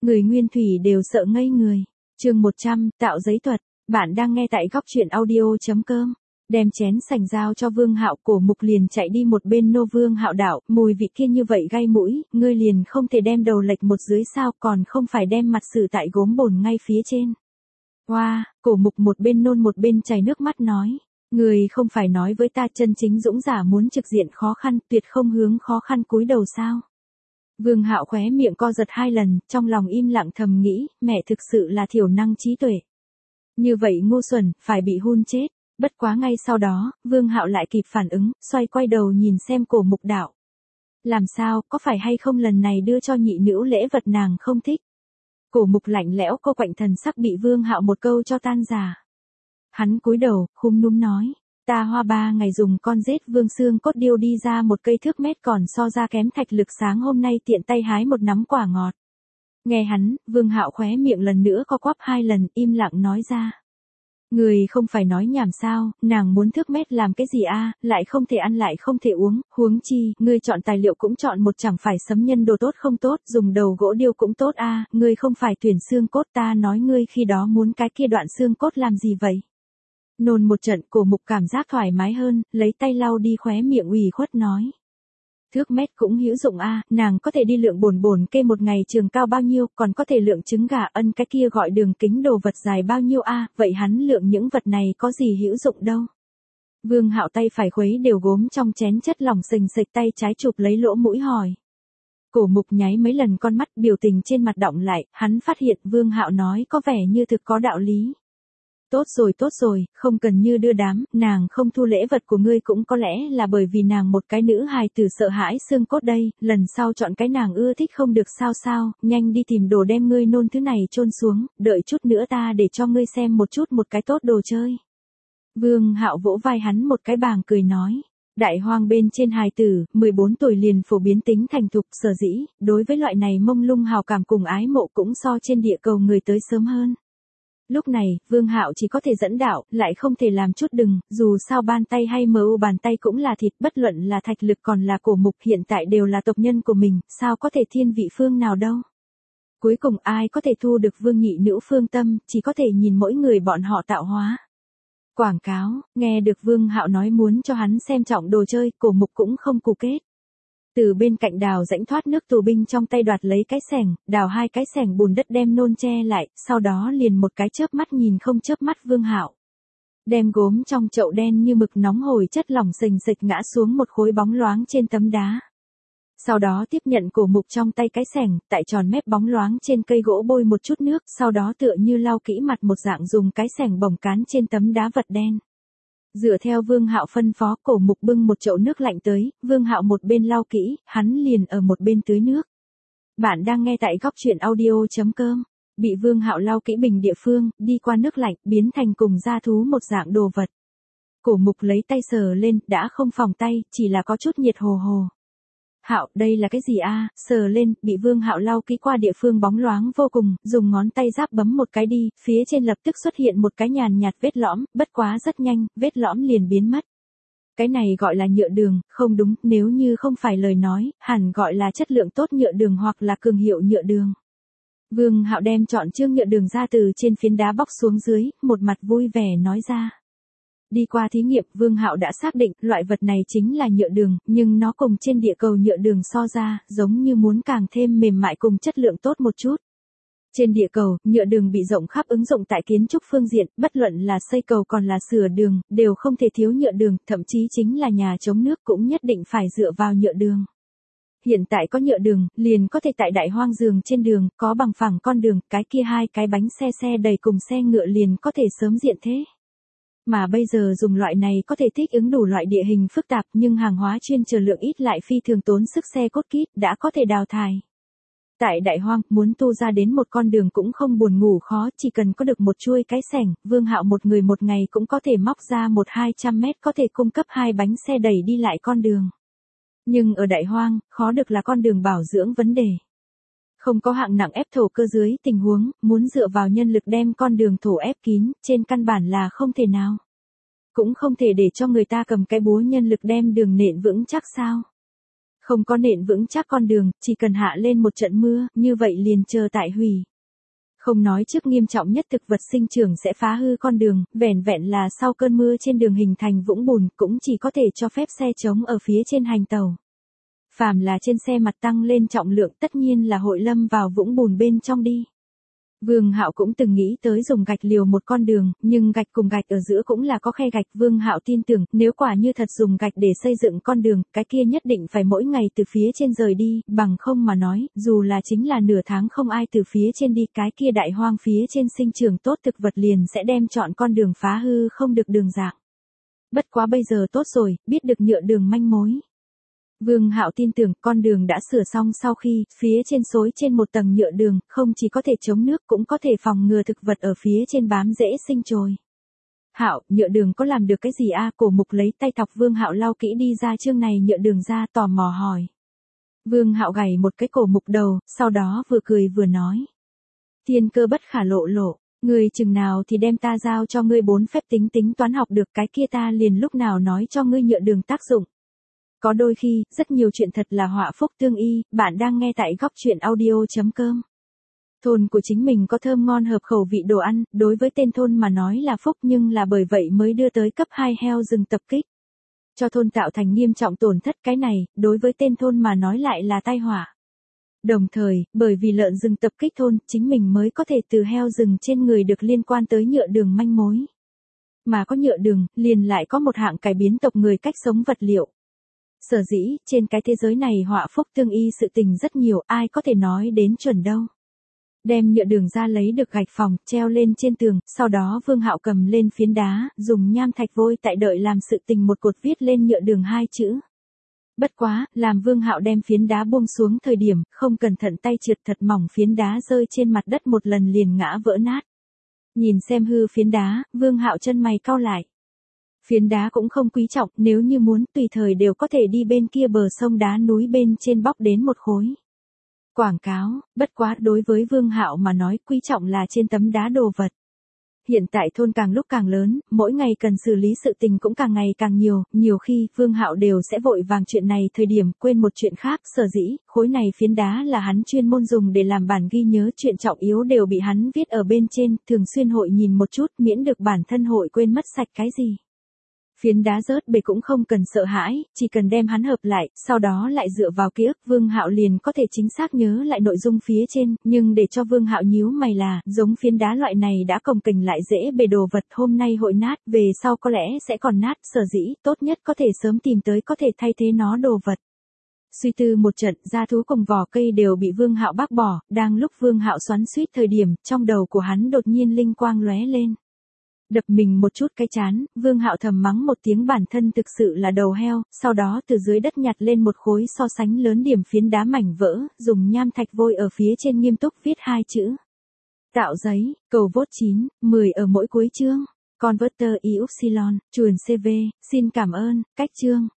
Người nguyên thủy đều sợ ngây người. Chương 100, tạo giấy thuật. Bạn đang nghe tại góc truyện audio.com. Đem chén sành giao cho Vương Hạo, Cổ Mục liền chạy đi một bên. Nô Vương Hạo đạo, mùi vị kia như vậy gai mũi, ngươi liền không thể đem đầu lệch một dưới sao, còn không phải đem mặt xử tại gốm bồn ngay phía trên. Hoa, Cổ Mục một bên nôn một bên chảy nước mắt nói, ngươi không phải nói với ta chân chính dũng giả muốn trực diện khó khăn, tuyệt không hướng khó khăn cúi đầu sao? Vương Hạo khóe miệng co giật 2 lần, trong lòng im lặng thầm nghĩ, mẹ thực sự là thiểu năng trí tuệ. Như vậy ngu xuẩn, phải bị hun chết. Bất quá ngay sau đó, Vương Hạo lại kịp phản ứng, xoay quay đầu nhìn xem Cổ Mục đạo. Làm sao, có phải hay không lần này đưa cho nhị nữ lễ vật nàng không thích? Cổ Mục lạnh lẽo cô quạnh thần sắc bị Vương Hạo một câu cho tan rã. Hắn cúi đầu, khúm núm nói. Ta hoa 3 ngày dùng con rết vương xương cốt điêu đi ra một cây thước mét còn so ra kém thạch lực sáng hôm nay tiện tay hái một nắm quả ngọt. Nghe hắn, Vương Hạo khóe miệng lần nữa co quắp 2 lần, im lặng nói ra. Người không phải nói nhảm sao, nàng muốn thước mét làm cái gì a, lại không thể ăn lại không thể uống, huống chi, ngươi chọn tài liệu cũng chọn một chẳng phải sấm nhân đồ tốt không tốt, dùng đầu gỗ điêu cũng tốt a, ngươi không phải tuyển xương cốt, ta nói ngươi khi đó muốn cái kia đoạn xương cốt làm gì vậy? Nôn một trận, Cổ Mục cảm giác thoải mái hơn, lấy tay lau đi khóe miệng ủy khuất nói. Thước mét cũng hữu dụng a, nàng có thể đi lượng bồn kê một ngày trường cao bao nhiêu, còn có thể lượng trứng gà ân cái kia gọi đường kính đồ vật dài bao nhiêu a, vậy hắn lượng những vật này có gì hữu dụng đâu. Vương Hạo tay phải khuấy đều gốm trong chén chất lỏng sình sịch, tay trái chụp lấy lỗ mũi hỏi. Cổ Mục nháy mấy lần con mắt, biểu tình trên mặt đọng lại, hắn phát hiện Vương Hạo nói có vẻ như thực có đạo lý. Tốt rồi, không cần như đưa đám, nàng không thu lễ vật của ngươi cũng có lẽ là bởi vì nàng một cái nữ hài tử sợ hãi xương cốt đây, lần sau chọn cái nàng ưa thích không được sao, nhanh đi tìm đồ đem ngươi nôn thứ này chôn xuống, đợi chút nữa ta để cho ngươi xem một chút một cái tốt đồ chơi. Vương Hạo vỗ vai hắn một cái bàng cười nói, đại hoang bên trên hài tử, 14 tuổi liền phổ biến tính thành thục, sở dĩ, đối với loại này mông lung hào cảm cùng ái mộ cũng so trên địa cầu người tới sớm hơn. Lúc này, Vương Hạo chỉ có thể dẫn đạo, lại không thể làm chút đừng, dù sao ban tay hay mu bàn tay cũng là thịt, bất luận là thạch lực còn là Cổ Mục hiện tại đều là tộc nhân của mình, sao có thể thiên vị phương nào đâu. Cuối cùng ai có thể thu được vương nhị nữ phương tâm, chỉ có thể nhìn mỗi người bọn họ tạo hóa. Quảng cáo, nghe được Vương Hạo nói muốn cho hắn xem trọng đồ chơi, Cổ Mục cũng không cù kết. Từ bên cạnh đào rãnh thoát nước tù binh trong tay đoạt lấy cái xẻng, đào 2 cái xẻng bùn đất đem nôn che lại, sau đó liền một cái chớp mắt nhìn không chớp mắt Vương Hạo. Đem gốm trong chậu đen như mực nóng hổi chất lỏng sình sịch ngã xuống một khối bóng loáng trên tấm đá. Sau đó tiếp nhận Cổ Mục trong tay cái xẻng, tại tròn mép bóng loáng trên cây gỗ bôi một chút nước, sau đó tựa như lau kỹ mặt một dạng dùng cái xẻng bồng cán trên tấm đá vật đen. Dựa theo Vương Hạo phân phó, Cổ Mục bưng một chậu nước lạnh tới, Vương Hạo một bên lau kỹ, hắn liền ở một bên tưới nước. Bạn đang nghe tại góc truyện audio.com. Bị Vương Hạo lau kỹ bình địa phương, đi qua nước lạnh, biến thành cùng da thú một dạng đồ vật. Cổ Mục lấy tay sờ lên, đã không phỏng tay, chỉ là có chút nhiệt hồ hồ. Hạo, đây là cái gì a? Sờ lên, bị Vương Hạo lau kỹ qua địa phương bóng loáng vô cùng, dùng ngón tay giáp bấm một cái đi, phía trên lập tức xuất hiện một cái nhàn nhạt vết lõm, bất quá rất nhanh, vết lõm liền biến mất. Cái này gọi là nhựa đường, không đúng, nếu như không phải lời nói, hẳn gọi là chất lượng tốt nhựa đường hoặc là cường hiệu nhựa đường. Vương Hạo đem chọn chương nhựa đường ra từ trên phiến đá bóc xuống dưới, một mặt vui vẻ nói ra. Đi qua thí nghiệm, Vương Hạo đã xác định, loại vật này chính là nhựa đường, nhưng nó cùng trên địa cầu nhựa đường so ra, giống như muốn càng thêm mềm mại cùng chất lượng tốt một chút. Trên địa cầu, nhựa đường bị rộng khắp ứng dụng tại kiến trúc phương diện, bất luận là xây cầu còn là sửa đường, đều không thể thiếu nhựa đường, thậm chí chính là nhà chống nước cũng nhất định phải dựa vào nhựa đường. Hiện tại có nhựa đường, liền có thể tại đại hoang giường trên đường, có bằng phẳng con đường, cái kia 2 cái bánh xe đầy cùng xe ngựa liền có thể sớm diện thế. Mà bây giờ dùng loại này có thể thích ứng đủ loại địa hình phức tạp nhưng hàng hóa chuyên chở lượng ít lại phi thường tốn sức xe cốt kít đã có thể đào thải. Tại đại hoang, muốn tu ra đến một con đường cũng không buồn ngủ khó, chỉ cần có được một chuôi cái xẻng, Vương Hạo một người một ngày cũng có thể móc ra 100-200 mét có thể cung cấp 2 bánh xe đẩy đi lại con đường. Nhưng ở đại hoang, khó được là con đường bảo dưỡng vấn đề. Không có hạng nặng ép thổ cơ dưới tình huống, muốn dựa vào nhân lực đem con đường thổ ép kín, trên căn bản là không thể nào. Cũng không thể để cho người ta cầm cái búa nhân lực đem đường nện vững chắc sao. Không có nền vững chắc con đường, chỉ cần hạ lên một trận mưa, như vậy liền chờ tại hủy. Không nói trước nghiêm trọng nhất thực vật sinh trưởng sẽ phá hư con đường, vẻn vẹn là sau cơn mưa trên đường hình thành vũng bùn cũng chỉ có thể cho phép xe trống ở phía trên hành tàu. Phàm là trên xe mặt tăng lên trọng lượng tất nhiên là hội lâm vào vũng bùn bên trong đi. Vương Hạo cũng từng nghĩ tới dùng gạch liều một con đường, nhưng gạch cùng gạch ở giữa cũng là có khe gạch. Vương Hạo tin tưởng, nếu quả như thật dùng gạch để xây dựng con đường, cái kia nhất định phải mỗi ngày từ phía trên rời đi, bằng không mà nói, dù là chính là nửa tháng không ai từ phía trên đi, cái kia đại hoang phía trên sinh trưởng tốt thực vật liền sẽ đem chọn con đường phá hư không được đường dạng. Bất quá bây giờ tốt rồi, biết được nhựa đường manh mối. Vương Hạo tin tưởng con đường đã sửa xong sau khi, phía trên xối trên một tầng nhựa đường, không chỉ có thể chống nước cũng có thể phòng ngừa thực vật ở phía trên bám rễ sinh trồi. Hạo, nhựa đường có làm được cái gì a? Cổ Mục lấy tay thọc Vương Hạo lau kỹ đi ra chương này nhựa đường ra, tò mò hỏi. Vương Hạo gảy một cái Cổ Mục đầu, sau đó vừa cười vừa nói. Thiên cơ bất khả lộ lộ, ngươi chừng nào thì đem ta giao cho ngươi 4 phép tính tính toán học được, cái kia ta liền lúc nào nói cho ngươi nhựa đường tác dụng. Có đôi khi, rất nhiều chuyện thật là họa phúc tương y. Bạn đang nghe tại góc truyện audio.com. Thôn của chính mình có thơm ngon hợp khẩu vị đồ ăn, đối với tên thôn mà nói là phúc, nhưng là bởi vậy mới đưa tới cấp 2 heo rừng tập kích. Cho thôn tạo thành nghiêm trọng tổn thất, cái này, đối với tên thôn mà nói lại là tai họa. Đồng thời, bởi vì lợn rừng tập kích thôn, chính mình mới có thể từ heo rừng trên người được liên quan tới nhựa đường manh mối. Mà có nhựa đường, liền lại có một hạng cải biến tộc người cách sống vật liệu. Sở dĩ, trên cái thế giới này họa phúc tương y sự tình rất nhiều, ai có thể nói đến chuẩn đâu. Đem nhựa đường ra lấy được gạch phòng, treo lên trên tường, sau đó Vương Hạo cầm lên phiến đá, dùng nham thạch vôi tại đợi làm sự tình một cột viết lên nhựa đường 2 chữ. Bất quá, làm Vương Hạo đem phiến đá buông xuống thời điểm, không cẩn thận tay trượt thật mỏng, phiến đá rơi trên mặt đất một lần liền ngã vỡ nát. Nhìn xem hư phiến đá, Vương Hạo chân mày cau lại. Phiến đá cũng không quý trọng, nếu như muốn tùy thời đều có thể đi bên kia bờ sông đá núi bên trên bóc đến một khối. Quảng cáo, bất quá đối với Vương Hạo mà nói quý trọng là trên tấm đá đồ vật. Hiện tại thôn càng lúc càng lớn, mỗi ngày cần xử lý sự tình cũng càng ngày càng nhiều khi Vương Hạo đều sẽ vội vàng chuyện này thời điểm quên một chuyện khác, sở dĩ, khối này phiến đá là hắn chuyên môn dùng để làm bản ghi nhớ, chuyện trọng yếu đều bị hắn viết ở bên trên, thường xuyên hội nhìn một chút miễn được bản thân hội quên mất sạch cái gì. Phiến đá rớt bể cũng không cần sợ hãi, chỉ cần đem hắn hợp lại, sau đó lại dựa vào ký ức, Vương Hạo liền có thể chính xác nhớ lại nội dung phía trên, nhưng để cho Vương Hạo nhíu mày là, giống phiến đá loại này đã cồng kềnh lại dễ bể đồ vật, hôm nay hội nát, về sau có lẽ sẽ còn nát, sở dĩ, tốt nhất có thể sớm tìm tới có thể thay thế nó đồ vật. Suy tư một trận, gia thú cùng vỏ cây đều bị Vương Hạo bác bỏ, đang lúc Vương Hạo xoắn xuýt thời điểm, trong đầu của hắn đột nhiên linh quang lóe lên. Đập mình một chút cái chán, Vương Hạo thầm mắng một tiếng bản thân thực sự là đầu heo, sau đó từ dưới đất nhặt lên một khối so sánh lớn điểm phiến đá mảnh vỡ, dùng nham thạch vôi ở phía trên nghiêm túc viết 2 chữ. Tạo giấy, cầu vote 9, 10 ở mỗi cuối chương. Converter Y Upsilon, chuồn CV, xin cảm ơn, cách chương.